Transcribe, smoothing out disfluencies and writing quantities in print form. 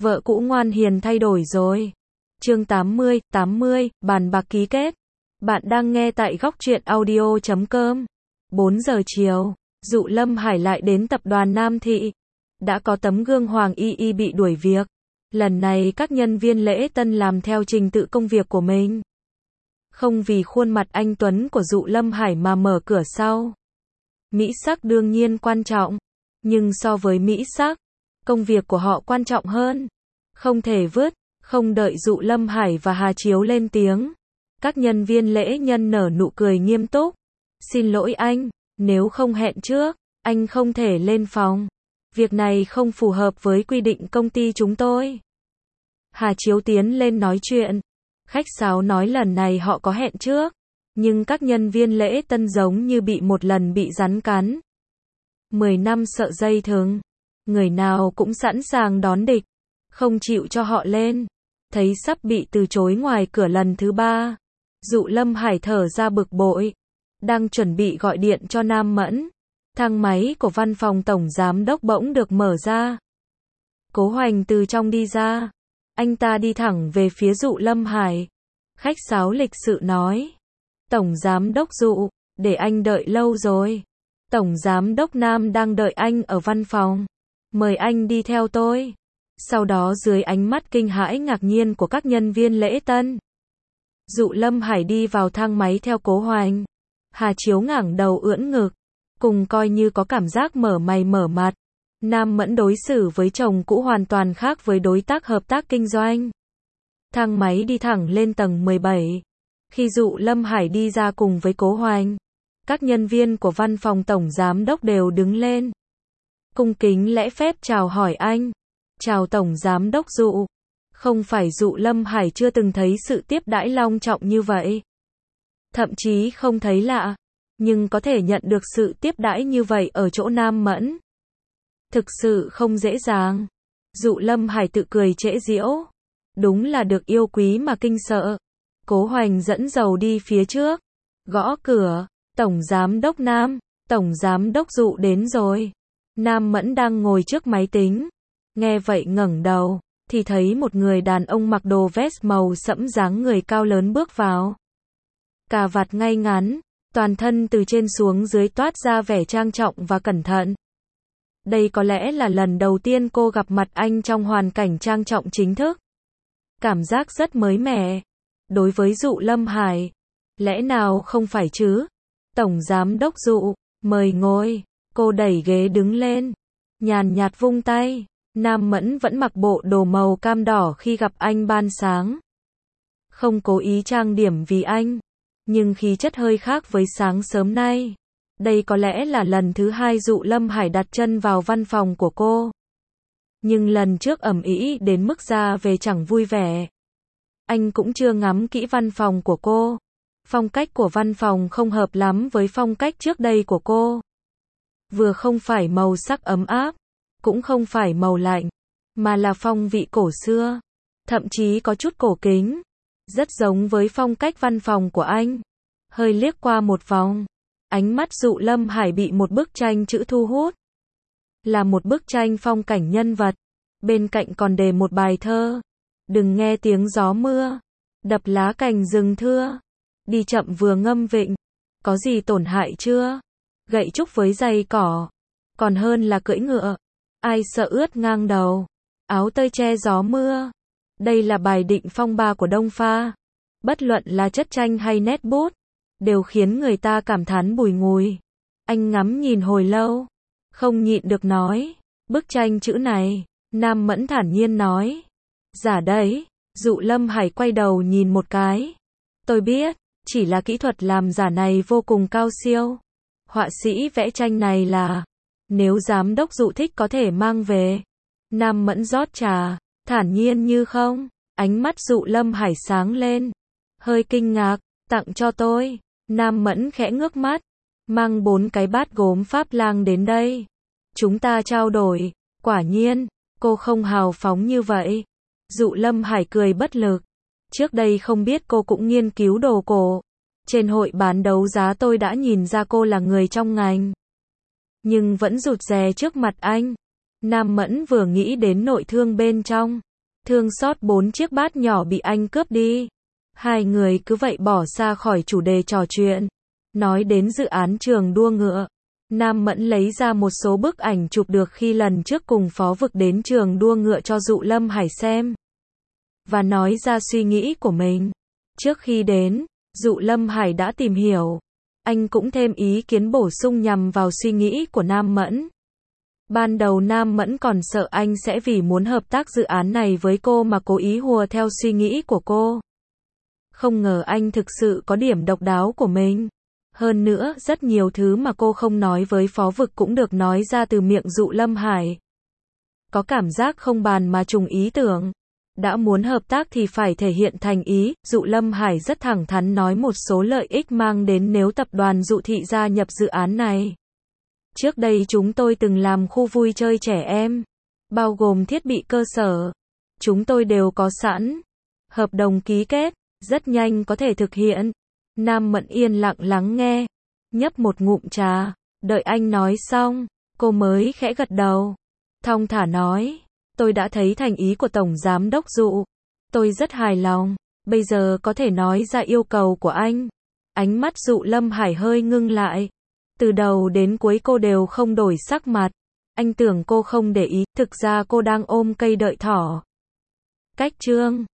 Vợ cũ ngoan hiền thay đổi rồi. Chương 80, bàn bạc ký kết. Bạn đang nghe tại góc truyện audio.com. 4 giờ chiều, Dụ Lâm Hải lại đến tập đoàn Nam Thị. Đã có tấm gương Hoàng Y Y bị đuổi việc. Lần này các nhân viên lễ tân làm theo trình tự công việc của mình. Không vì khuôn mặt anh tuấn của Dụ Lâm Hải mà mở cửa sau. Mỹ sắc đương nhiên quan trọng, nhưng so với mỹ sắc, công việc của họ quan trọng hơn. Không thể vứt, không đợi Dụ Lâm Hải và Hà Chiếu lên tiếng. Các nhân viên lễ nhân nở nụ cười nghiêm túc. Xin lỗi anh, nếu không hẹn trước, anh không thể lên phòng. Việc này không phù hợp với quy định công ty chúng tôi. Hà Chiếu tiến lên nói chuyện. Khách sáo nói lần này họ có hẹn trước, nhưng các nhân viên lễ tân giống như bị một lần bị rắn cắn. 10 năm sợ dây thừng. Người nào cũng sẵn sàng đón địch, không chịu cho họ lên. Thấy sắp bị từ chối ngoài cửa lần thứ 3. Dụ Lâm Hải thở ra bực bội. Đang chuẩn bị gọi điện cho Nam Mẫn. Thang máy của văn phòng tổng giám đốc bỗng được mở ra. Cố Hoành từ trong đi ra. Anh ta đi thẳng về phía Dụ Lâm Hải. Khách sáo lịch sự nói. Tổng giám đốc Dụ, để anh đợi lâu rồi. Tổng giám đốc Nam đang đợi anh ở văn phòng. Mời anh đi theo tôi. Sau đó dưới ánh mắt kinh hãi ngạc nhiên của các nhân viên lễ tân, Dụ Lâm Hải đi vào thang máy theo Cố Hoành. Hà Chiếu ngẩng đầu ưỡn ngực, cùng coi như có cảm giác mở mày mở mặt. Nam Mẫn đối xử với chồng cũ hoàn toàn khác với đối tác hợp tác kinh doanh. Thang máy đi thẳng lên tầng 17. Khi Dụ Lâm Hải đi ra cùng với Cố Hoành, các nhân viên của văn phòng tổng giám đốc đều đứng lên. Cung kính lễ phép chào hỏi anh. Chào tổng giám đốc Dụ. Không phải Dụ Lâm Hải chưa từng thấy sự tiếp đãi long trọng như vậy. Thậm chí không thấy lạ, nhưng có thể nhận được sự tiếp đãi như vậy ở chỗ Nam Mẫn. Thực sự không dễ dàng. Dụ Lâm Hải tự cười trễ giễu. Đúng là được yêu quý mà kinh sợ. Cố Hoành dẫn dầu đi phía trước. Gõ cửa. Tổng giám đốc Nam. Tổng giám đốc Dụ đến rồi. Nam Mẫn đang ngồi trước máy tính. Nghe vậy ngẩng đầu, thì thấy một người đàn ông mặc đồ vest màu sẫm dáng người cao lớn bước vào. Cà vạt ngay ngắn, toàn thân từ trên xuống dưới toát ra vẻ trang trọng và cẩn thận. Đây có lẽ là lần đầu tiên cô gặp mặt anh trong hoàn cảnh trang trọng chính thức. Cảm giác rất mới mẻ. Đối với Dụ Lâm Hải, lẽ nào không phải chứ? Tổng giám đốc Dụ, mời ngồi. Cô đẩy ghế đứng lên, nhàn nhạt vung tay. Nam Mẫn vẫn mặc bộ đồ màu cam đỏ khi gặp anh ban sáng. Không cố ý trang điểm vì anh, nhưng khí chất hơi khác với sáng sớm nay. Đây có lẽ là lần thứ 2 Dụ Lâm Hải đặt chân vào văn phòng của cô. Nhưng lần trước ầm ĩ đến mức ra về chẳng vui vẻ. Anh cũng chưa ngắm kỹ văn phòng của cô. Phong cách của văn phòng không hợp lắm với phong cách trước đây của cô. Vừa không phải màu sắc ấm áp, cũng không phải màu lạnh, mà là phong vị cổ xưa, thậm chí có chút cổ kính, rất giống với phong cách văn phòng của anh. Hơi liếc qua một vòng, ánh mắt Dụ Lâm Hải bị một bức tranh chữ thu hút. Là một bức tranh phong cảnh nhân vật, bên cạnh còn đề một bài thơ. Đừng nghe tiếng gió mưa, đập lá cành rừng thưa, đi chậm vừa ngâm vịnh, có gì tổn hại chưa? Gậy trúc với giày cỏ, còn hơn là cưỡi ngựa. Ai sợ ướt ngang đầu, áo tơi che gió mưa. Đây là bài định phong ba của Đông Pha. Bất luận là chất tranh hay nét bút, đều khiến người ta cảm thán bùi ngùi. Anh ngắm nhìn hồi lâu, không nhịn được nói, bức tranh chữ này. Nam Mẫn thản nhiên nói, giả đấy. Dụ Lâm Hải quay đầu nhìn một cái. Tôi biết, chỉ là kỹ thuật làm giả này vô cùng cao siêu. Họa sĩ vẽ tranh này là, nếu giám đốc Dụ thích có thể mang về. Nam Mẫn rót trà, thản nhiên như không. Ánh mắt Dụ Lâm Hải sáng lên, hơi kinh ngạc. Tặng cho tôi. Nam Mẫn khẽ ngước mắt, mang 4 cái bát gốm Pháp Lang đến đây. Chúng ta trao đổi. Quả nhiên, cô không hào phóng như vậy. Dụ Lâm Hải cười bất lực. Trước đây không biết cô cũng nghiên cứu đồ cổ. Trên hội bán đấu giá tôi đã nhìn ra cô là người trong ngành. Nhưng vẫn rụt rè trước mặt anh. Nam Mẫn vừa nghĩ đến nội thương bên trong, Thương xót 4 chiếc bát nhỏ bị anh cướp đi. Hai người cứ vậy bỏ xa khỏi chủ đề trò chuyện. Nói đến dự án trường đua ngựa. Nam Mẫn lấy ra một số bức ảnh chụp được khi lần trước cùng Phó Vực đến trường đua ngựa cho Dụ Lâm Hải xem. Và nói ra suy nghĩ của mình. Trước khi đến, Dụ Lâm Hải đã tìm hiểu. Anh cũng thêm ý kiến bổ sung nhằm vào suy nghĩ của Nam Mẫn. Ban đầu Nam Mẫn còn sợ anh sẽ vì muốn hợp tác dự án này với cô mà cố ý hùa theo suy nghĩ của cô. Không ngờ anh thực sự có điểm độc đáo của mình. Hơn nữa, rất nhiều thứ mà cô không nói với Phó Vực cũng được nói ra từ miệng Dụ Lâm Hải. Có cảm giác không bàn mà trùng ý tưởng. Đã muốn hợp tác thì phải thể hiện thành ý, Dụ Lâm Hải rất thẳng thắn nói một số lợi ích mang đến nếu tập đoàn Dụ Thị gia nhập dự án này. Trước đây chúng tôi từng làm khu vui chơi trẻ em, bao gồm thiết bị cơ sở. Chúng tôi đều có sẵn. Hợp đồng ký kết, rất nhanh có thể thực hiện. Nam Mẫn yên lặng lắng nghe, nhấp một ngụm trà, đợi anh nói xong, cô mới khẽ gật đầu. Thong thả nói, tôi đã thấy thành ý của Tổng Giám đốc Dụ. Tôi rất hài lòng, bây giờ có thể nói ra yêu cầu của anh. Ánh mắt Dụ Lâm Hải hơi ngưng lại. Từ đầu đến cuối cô đều không đổi sắc mặt. Anh tưởng cô không để ý, thực ra cô đang ôm cây đợi thỏ. Cách chương